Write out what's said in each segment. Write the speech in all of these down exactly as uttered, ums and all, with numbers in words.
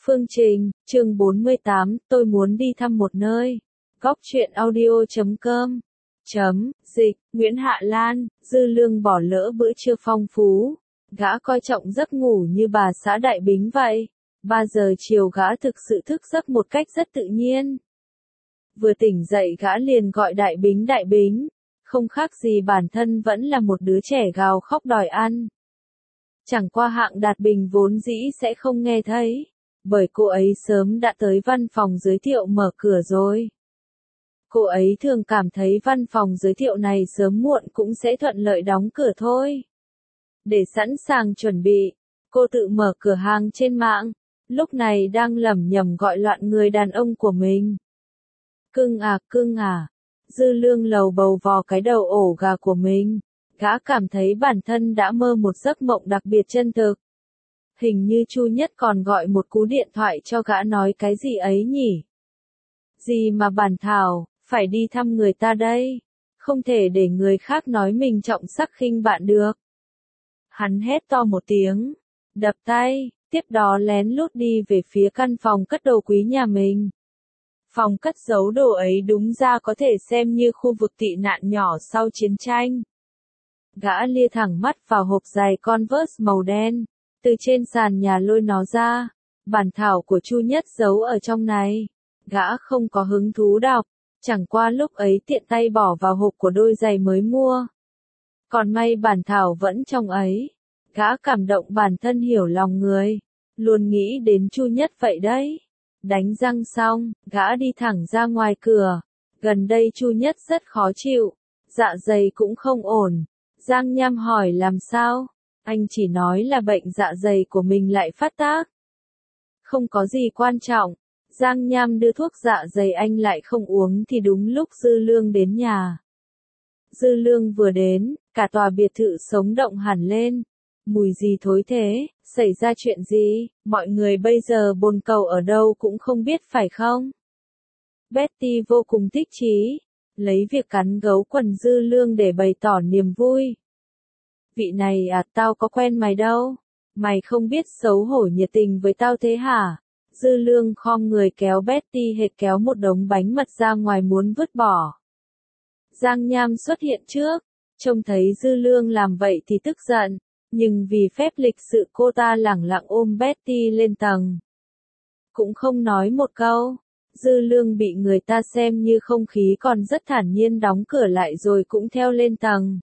Phương trình, chương bốn mươi tám, tôi muốn đi thăm một nơi. Góc truyện audio chấm com. Chấm, dịch, Nguyễn Hạ Lan, Dư Lương bỏ lỡ bữa trưa phong phú. Gã coi trọng giấc ngủ như bà xã Đại Bính vậy. Ba giờ chiều gã thực sự thức giấc một cách rất tự nhiên. Vừa tỉnh dậy gã liền gọi Đại Bính Đại Bính. Không khác gì bản thân vẫn là một đứa trẻ gào khóc đòi ăn. Chẳng qua Hạng Đạt Bình vốn dĩ sẽ không nghe thấy. Bởi cô ấy sớm đã tới văn phòng giới thiệu mở cửa rồi. Cô ấy thường cảm thấy văn phòng giới thiệu này sớm muộn cũng sẽ thuận lợi đóng cửa thôi. Để sẵn sàng chuẩn bị, cô tự mở cửa hàng trên mạng, lúc này đang lẩm nhẩm gọi loạn người đàn ông của mình. Cưng à, cưng à, Dư Lương lầu bầu vò cái đầu ổ gà của mình, gã cảm thấy bản thân đã mơ một giấc mộng đặc biệt chân thực. Hình như Chu Nhất còn gọi một cú điện thoại cho gã nói cái gì ấy nhỉ? Gì mà bản thảo, phải đi thăm người ta đây, không thể để người khác nói mình trọng sắc khinh bạn được. Hắn hét to một tiếng, đập tay, tiếp đó lén lút đi về phía căn phòng cất đồ quý nhà mình. Phòng cất giấu đồ ấy đúng ra có thể xem như khu vực tị nạn nhỏ sau chiến tranh. Gã lia thẳng mắt vào hộp giày Converse màu đen, từ trên sàn nhà lôi nó ra, bản thảo của Chu Nhất giấu ở trong này. Gã không có hứng thú đọc, chẳng qua lúc ấy tiện tay bỏ vào hộp của đôi giày mới mua. Còn may bản thảo vẫn trong ấy, gã cảm động bản thân hiểu lòng người, luôn nghĩ đến Chu Nhất vậy đấy. Đánh răng xong, gã đi thẳng ra ngoài cửa, gần đây Chu Nhất rất khó chịu, dạ dày cũng không ổn. Giang Nham hỏi làm sao? Anh chỉ nói là bệnh dạ dày của mình lại phát tác. Không có gì quan trọng. Giang Nham đưa thuốc dạ dày anh lại không uống thì đúng lúc Dư Lương đến nhà. Dư Lương vừa đến, cả tòa biệt thự sống động hẳn lên. Mùi gì thối thế, xảy ra chuyện gì, mọi người bây giờ bồn cầu ở đâu cũng không biết phải không? Betty vô cùng thích chí, lấy việc cắn gấu quần Dư Lương để bày tỏ niềm vui. Vị này à, tao có quen mày đâu, mày không biết xấu hổ nhiệt tình với tao thế hả? Dư Lương khom người kéo Betty hệt kéo một đống bánh mật ra ngoài muốn vứt bỏ. Giang Nham xuất hiện trước, trông thấy Dư Lương làm vậy thì tức giận, nhưng vì phép lịch sự cô ta lẳng lặng ôm Betty lên tầng. Cũng không nói một câu, Dư Lương bị người ta xem như không khí còn rất thản nhiên đóng cửa lại rồi cũng theo lên tầng.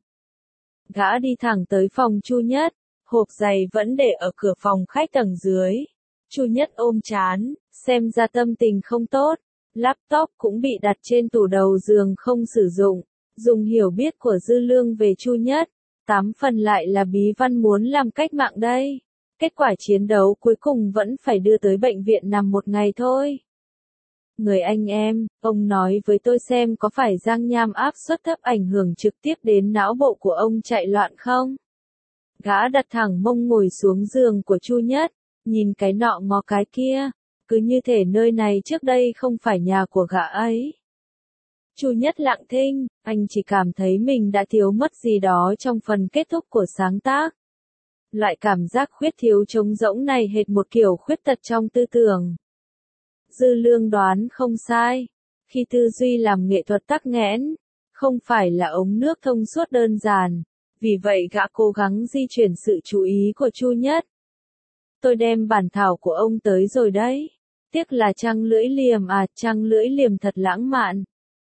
Gã đi thẳng tới phòng Chu Nhất, hộp giày vẫn để ở cửa phòng khách tầng dưới. Chu Nhất ôm trán, xem ra tâm tình không tốt, laptop cũng bị đặt trên tủ đầu giường không sử dụng. Dùng hiểu biết của Dư Lương về Chu Nhất, tám phần lại là bí văn muốn làm cách mạng đây. Kết quả chiến đấu cuối cùng vẫn phải đưa tới bệnh viện nằm một ngày thôi. Người anh em, ông nói với tôi xem có phải Giang Nham áp suất thấp ảnh hưởng trực tiếp đến não bộ của ông chạy loạn không? Gã đặt thẳng mông ngồi xuống giường của Chu Nhất, nhìn cái nọ ngó cái kia, cứ như thể nơi này trước đây không phải nhà của gã ấy. Chu Nhất lặng thinh, anh chỉ cảm thấy mình đã thiếu mất gì đó trong phần kết thúc của sáng tác. Loại cảm giác khuyết thiếu trống rỗng này hệt một kiểu khuyết tật trong tư tưởng. Dư Lương đoán không sai, khi tư duy làm nghệ thuật tắc nghẽn, không phải là ống nước thông suốt đơn giản, vì vậy gã cố gắng di chuyển sự chú ý của Chu Nhất. Tôi đem bản thảo của ông tới rồi đấy, tiếc là trăng lưỡi liềm à, trăng lưỡi liềm thật lãng mạn.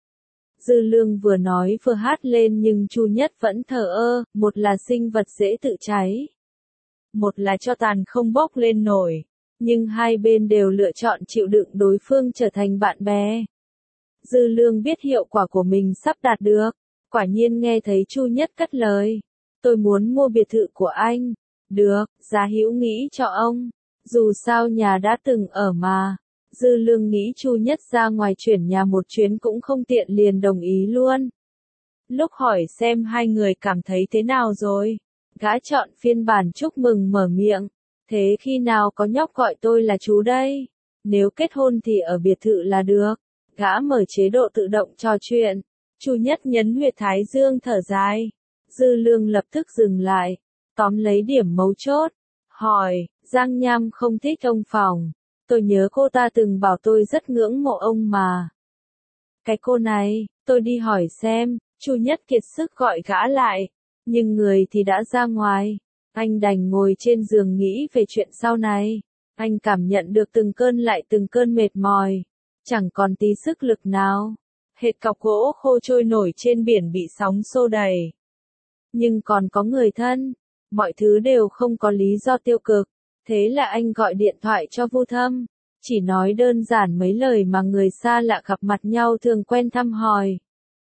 Dư Lương vừa nói vừa hát lên nhưng Chu Nhất vẫn thờ ơ, một là sinh vật dễ tự cháy, một là tro tàn không bốc lên nổi. Nhưng hai bên đều lựa chọn chịu đựng đối phương trở thành bạn bè. Dư Lương biết hiệu quả của mình sắp đạt được, quả nhiên nghe thấy Chu Nhất cất lời. Tôi muốn mua biệt thự của anh. Được, giá hữu nghĩ cho ông. Dù sao nhà đã từng ở mà. Dư Lương nghĩ Chu Nhất ra ngoài chuyển nhà một chuyến cũng không tiện liền đồng ý luôn. Lúc hỏi xem hai người cảm thấy thế nào rồi, gã chọn phiên bản chúc mừng mở miệng. Thế khi nào có nhóc gọi tôi là chú đây? Nếu kết hôn thì ở biệt thự là được. Gã mở chế độ tự động trò chuyện. Chu Nhất nhấn huyệt thái dương thở dài. Dư Lương lập tức dừng lại, tóm lấy điểm mấu chốt. Hỏi, Giang Nham không thích ông phòng. Tôi nhớ cô ta từng bảo tôi rất ngưỡng mộ ông mà. Cái cô này, tôi đi hỏi xem, Chu Nhất kiệt sức gọi gã lại, nhưng người thì đã ra ngoài. Anh đành ngồi trên giường nghĩ về chuyện sau này. Anh cảm nhận được từng cơn lại từng cơn mệt mỏi, chẳng còn tí sức lực nào. Hệt cọc gỗ khô trôi nổi trên biển bị sóng xô đầy. Nhưng còn có người thân, mọi thứ đều không có lý do tiêu cực. Thế là anh gọi điện thoại cho Vu Thâm, chỉ nói đơn giản mấy lời mà người xa lạ gặp mặt nhau thường quen thăm hỏi.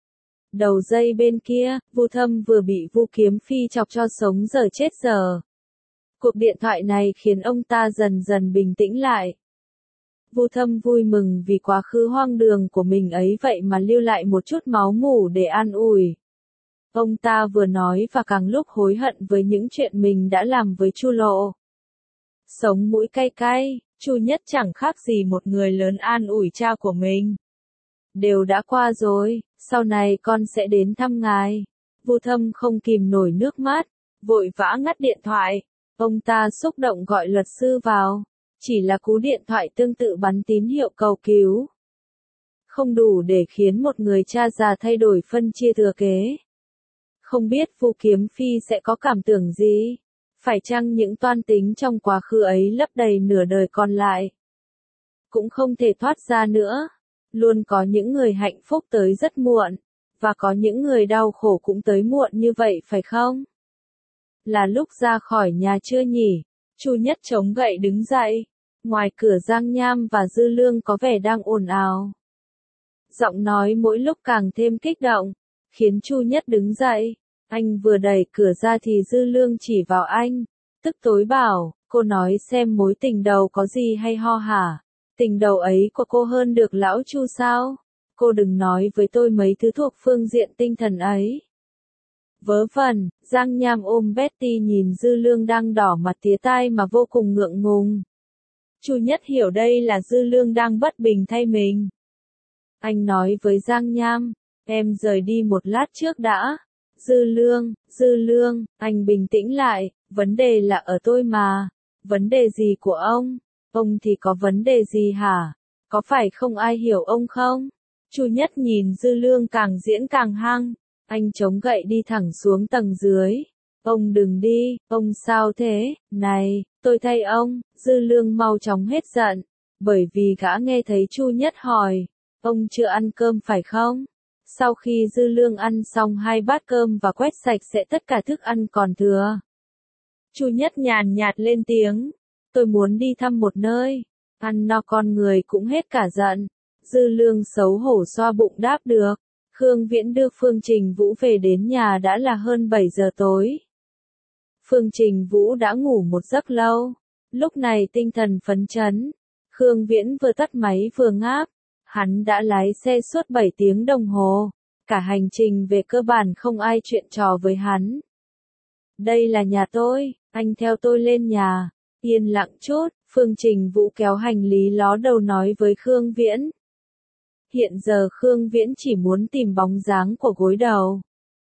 Đầu dây bên kia, Vu Thâm vừa bị Vu Kiếm Phi chọc cho sống dở chết dở. Cuộc điện thoại này khiến ông ta dần dần bình tĩnh lại. Vu Thâm vui mừng vì quá khứ hoang đường của mình ấy vậy mà lưu lại một chút máu mủ để an ủi. Ông ta vừa nói và càng lúc hối hận với những chuyện mình đã làm với Chu Lộ. Sống mũi cay cay, Chu Nhất chẳng khác gì một người lớn an ủi cha của mình. Đều đã qua rồi, sau này con sẽ đến thăm ngài. Vu Thâm không kìm nổi nước mắt, vội vã ngắt điện thoại. Ông ta xúc động gọi luật sư vào, chỉ là cú điện thoại tương tự bắn tín hiệu cầu cứu. Không đủ để khiến một người cha già thay đổi phân chia thừa kế. Không biết Vu Kiếm Phi sẽ có cảm tưởng gì? Phải chăng những toan tính trong quá khứ ấy lấp đầy nửa đời còn lại? Cũng không thể thoát ra nữa. Luôn có những người hạnh phúc tới rất muộn, và có những người đau khổ cũng tới muộn như vậy phải không? Là lúc ra khỏi nhà chưa nhỉ? Chu Nhất chống gậy đứng dậy. Ngoài cửa Giang Nham và Dư Lương có vẻ đang ồn ào. Giọng nói mỗi lúc càng thêm kích động, khiến Chu Nhất đứng dậy. Anh vừa đẩy cửa ra thì Dư Lương chỉ vào anh, tức tối bảo, cô nói xem mối tình đầu có gì hay ho hả? Tình đầu ấy của cô hơn được lão Chu sao? Cô đừng nói với tôi mấy thứ thuộc phương diện tinh thần ấy. Vớ vẩn, Giang Nham ôm Betty nhìn Dư Lương đang đỏ mặt tía tai mà vô cùng ngượng ngùng. Chu Nhất hiểu đây là Dư Lương đang bất bình thay mình. Anh nói với Giang Nham, em rời đi một lát trước đã. Dư Lương, Dư Lương, anh bình tĩnh lại, vấn đề là ở tôi mà. Vấn đề gì của ông? Ông thì có vấn đề gì hả? Có phải không ai hiểu ông không? Chu Nhất nhìn Dư Lương càng diễn càng hăng. Anh chống gậy đi thẳng xuống tầng dưới. Ông đừng đi, ông sao thế? Này, tôi thay ông. Dư Lương mau chóng hết giận, bởi vì gã nghe thấy Chu Nhất hỏi, ông chưa ăn cơm phải không? Sau khi Dư Lương ăn xong hai bát cơm và quét sạch sẽ tất cả thức ăn còn thừa, Chu Nhất nhàn nhạt lên tiếng, tôi muốn đi thăm một nơi, ăn no con người cũng hết cả giận. Dư Lương xấu hổ xoa bụng đáp được. Khương Viễn đưa Phương Trình Vũ về đến nhà đã là hơn bảy giờ tối. Phương Trình Vũ đã ngủ một giấc lâu, lúc này tinh thần phấn chấn. Khương Viễn vừa tắt máy vừa ngáp. Hắn đã lái xe suốt bảy tiếng đồng hồ, cả hành trình về cơ bản không ai chuyện trò với hắn. Đây là nhà tôi, anh theo tôi lên nhà. Yên lặng chút, Phương Trình Vũ kéo hành lý ló đầu nói với Khương Viễn. Hiện giờ Khương Viễn chỉ muốn tìm bóng dáng của gối đầu.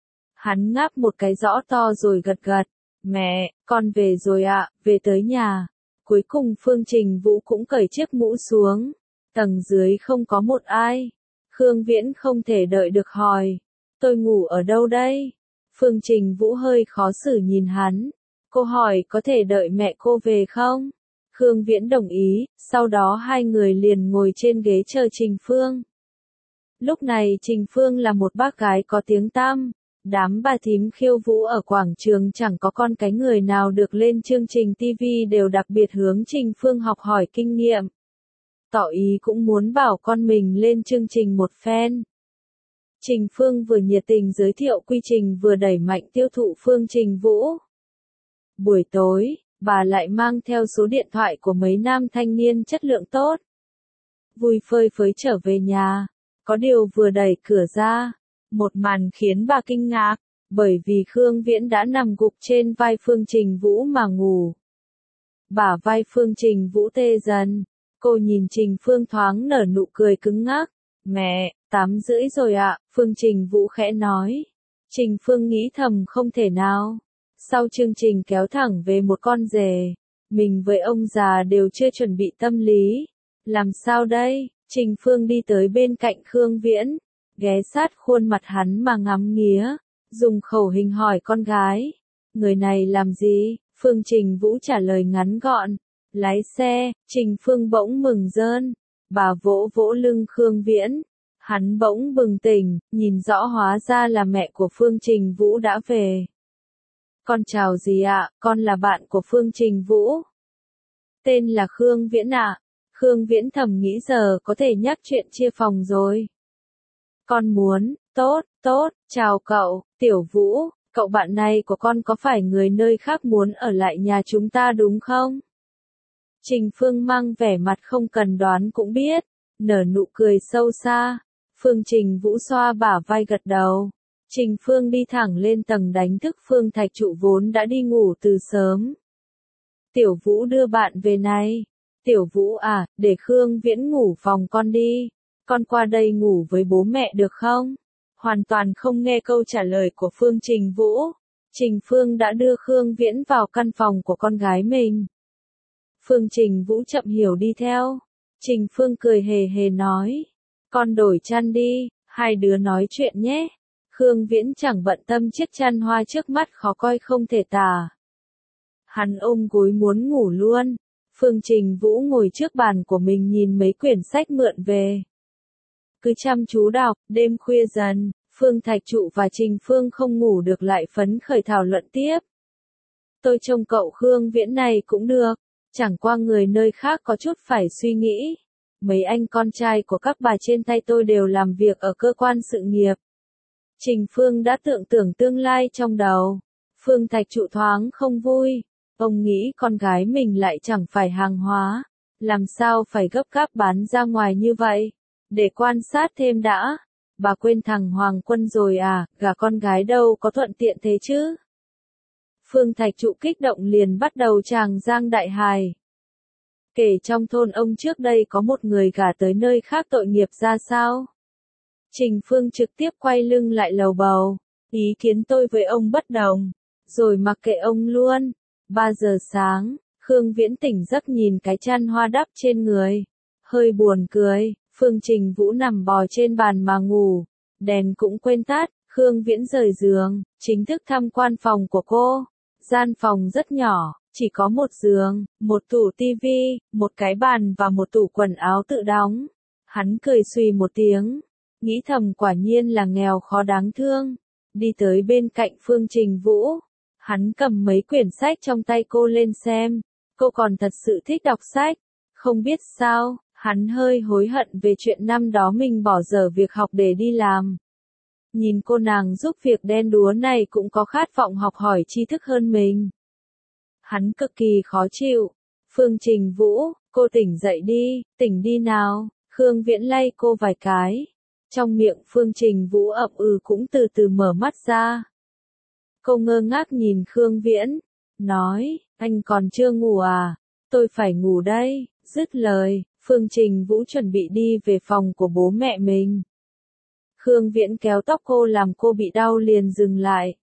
Hắn ngáp một cái rõ to rồi gật gật. Mẹ, con về rồi ạ, về tới nhà. Cuối cùng Phương Trình Vũ cũng cởi chiếc mũ xuống. Tầng dưới không có một ai. Khương Viễn không thể đợi được hỏi. Tôi ngủ ở đâu đây? Phương Trình Vũ hơi khó xử nhìn hắn. Cô hỏi có thể đợi mẹ cô về không? Khương Viễn đồng ý, sau đó hai người liền ngồi trên ghế chờ Trình Phương. Lúc này Trình Phương là một bác gái có tiếng tăm. Đám bà thím khiêu vũ ở quảng trường chẳng có con cái người nào được lên chương trình ti vi đều đặc biệt hướng Trình Phương học hỏi kinh nghiệm. Tỏ ý cũng muốn bảo con mình lên chương trình một phen. Trình Phương vừa nhiệt tình giới thiệu quy trình vừa đẩy mạnh tiêu thụ Phương Trình Vũ. Buổi tối, bà lại mang theo số điện thoại của mấy nam thanh niên chất lượng tốt. Vui phơi phới trở về nhà. Có điều vừa đẩy cửa ra, một màn khiến bà kinh ngạc, bởi vì Khương Viễn đã nằm gục trên vai Phương Trình Vũ mà ngủ. Bả vai Phương Trình Vũ tê dần. Cô nhìn Trình Phương thoáng nở nụ cười cứng ngắc. Mẹ, tám rưỡi rồi ạ, Phương Trình Vũ khẽ nói. Trình Phương nghĩ thầm không thể nào. Sau chương trình kéo thẳng về một con rể. Mình với ông già đều chưa chuẩn bị tâm lý. Làm sao đây? Trình Phương đi tới bên cạnh Khương Viễn, ghé sát khuôn mặt hắn mà ngắm nghía, dùng khẩu hình hỏi con gái. Người này làm gì? Phương Trình Vũ trả lời ngắn gọn. Lái xe. Trình Phương bỗng mừng rơn. Bà vỗ vỗ lưng Khương Viễn. Hắn bỗng bừng tỉnh, nhìn rõ hóa ra là mẹ của Phương Trình Vũ đã về. Con chào dì ạ, con là bạn của Phương Trình Vũ. Tên là Khương Viễn ạ. Khương Viễn thầm nghĩ giờ có thể nhắc chuyện chia phòng rồi. Con muốn, tốt, tốt, chào cậu, Tiểu Vũ, cậu bạn này của con có phải người nơi khác muốn ở lại nhà chúng ta đúng không? Trình Phương mang vẻ mặt không cần đoán cũng biết, nở nụ cười sâu xa. Phương Trình Vũ xoa bả vai gật đầu. Trình Phương đi thẳng lên tầng đánh thức Phương Thạch Trụ vốn đã đi ngủ từ sớm. Tiểu Vũ đưa bạn về này. Tiểu Vũ à, để Khương Viễn ngủ phòng con đi. Con qua đây ngủ với bố mẹ được không? Hoàn toàn không nghe câu trả lời của Phương Trình Vũ. Trình Phương đã đưa Khương Viễn vào căn phòng của con gái mình. Phương Trình Vũ chậm hiểu đi theo. Trình Phương cười hề hề nói. Con đổi chăn đi, hai đứa nói chuyện nhé. Khương Viễn chẳng bận tâm chiếc chăn hoa trước mắt khó coi không thể tả. Hắn ôm gối muốn ngủ luôn. Phương Trình Vũ ngồi trước bàn của mình nhìn mấy quyển sách mượn về. Cứ chăm chú đọc, đêm khuya dần, Phương Thạch Trụ và Trình Phương không ngủ được lại phấn khởi thảo luận tiếp. Tôi trông cậu Khương Viễn này cũng được, chẳng qua người nơi khác có chút phải suy nghĩ. Mấy anh con trai của các bà trên tay tôi đều làm việc ở cơ quan sự nghiệp. Trình Phương đã tưởng tượng tương lai trong đầu. Phương Thạch Trụ thoáng không vui. Ông nghĩ con gái mình lại chẳng phải hàng hóa. Làm sao phải gấp gáp bán ra ngoài như vậy? Để quan sát thêm đã. Bà quên thằng Hoàng Quân rồi à, gả con gái đâu có thuận tiện thế chứ? Phương Thạch Trụ kích động liền bắt đầu tràng giang đại hài. Kể trong thôn ông trước đây có một người gả tới nơi khác tội nghiệp ra sao? Trình Phương trực tiếp quay lưng lại lầu bầu. Ý kiến tôi với ông bất đồng. Rồi mặc kệ ông luôn. Ba giờ sáng, Khương Viễn tỉnh giấc nhìn cái chăn hoa đắp trên người. Hơi buồn cười, Phương Trình Vũ nằm bò trên bàn mà ngủ. Đèn cũng quên tắt, Khương Viễn rời giường, chính thức tham quan phòng của cô. Gian phòng rất nhỏ, chỉ có một giường, một tủ tivi, một cái bàn và một tủ quần áo tự đóng. Hắn cười xùy một tiếng, nghĩ thầm quả nhiên là nghèo khó đáng thương. Đi tới bên cạnh Phương Trình Vũ. Hắn cầm mấy quyển sách trong tay cô lên xem. Cô còn thật sự thích đọc sách. Không biết sao, hắn hơi hối hận về chuyện năm đó mình bỏ dở việc học để đi làm. Nhìn cô nàng giúp việc đen đúa này cũng có khát vọng học hỏi tri thức hơn mình. Hắn cực kỳ khó chịu. Phương Trình Vũ, cô tỉnh dậy đi, tỉnh đi nào. Khương Viễn lay cô vài cái. Trong miệng Phương Trình Vũ ậm ừ cũng từ từ mở mắt ra. Cô ngơ ngác nhìn Khương Viễn, nói, anh còn chưa ngủ à? Tôi phải ngủ đây. Dứt lời, Phương Trình Vũ chuẩn bị đi về phòng của bố mẹ mình. Khương Viễn kéo tóc cô làm cô bị đau liền dừng lại.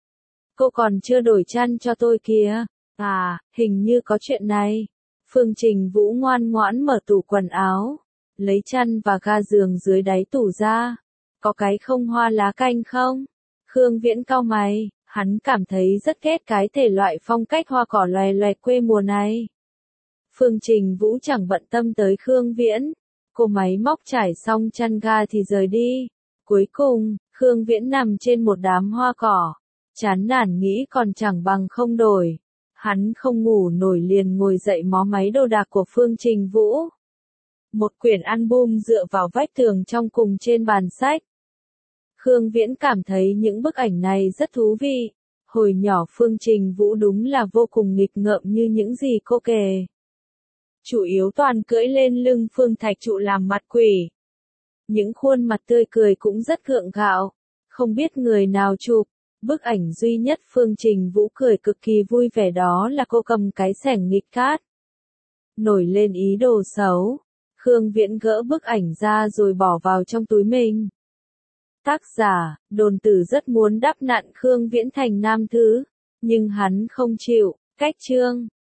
Cô còn chưa đổi chăn cho tôi kìa. À, hình như có chuyện này. Phương Trình Vũ ngoan ngoãn mở tủ quần áo, lấy chăn và ga giường dưới đáy tủ ra. Có cái không hoa lá canh không? Khương Viễn cau mày, hắn cảm thấy rất ghét cái thể loại phong cách hoa cỏ loè loẹt quê mùa này. Phương Trình Vũ chẳng bận tâm tới Khương Viễn. Cô máy móc trải xong chăn ga thì rời đi. Cuối cùng, Khương Viễn nằm trên một đám hoa cỏ. Chán nản nghĩ còn chẳng bằng không đổi. Hắn không ngủ nổi liền ngồi dậy mó máy đồ đạc của Phương Trình Vũ. Một quyển album dựa vào vách tường trong cùng trên bàn sách. Khương Viễn cảm thấy những bức ảnh này rất thú vị. Hồi nhỏ Phương Trình Vũ đúng là vô cùng nghịch ngợm như những gì cô kể. Chủ yếu toàn cưỡi lên lưng Phương Thạch Trụ làm mặt quỷ. Những khuôn mặt tươi cười cũng rất gượng gạo. Không biết người nào chụp. Bức ảnh duy nhất Phương Trình Vũ cười cực kỳ vui vẻ đó là cô cầm cái xẻng nghịch cát. Nổi lên ý đồ xấu. Khương Viễn gỡ bức ảnh ra rồi bỏ vào trong túi mình. Tác giả, Đồn Tử rất muốn đắp nặn Khương Viễn thành nam thứ. Nhưng hắn không chịu. Cách chương.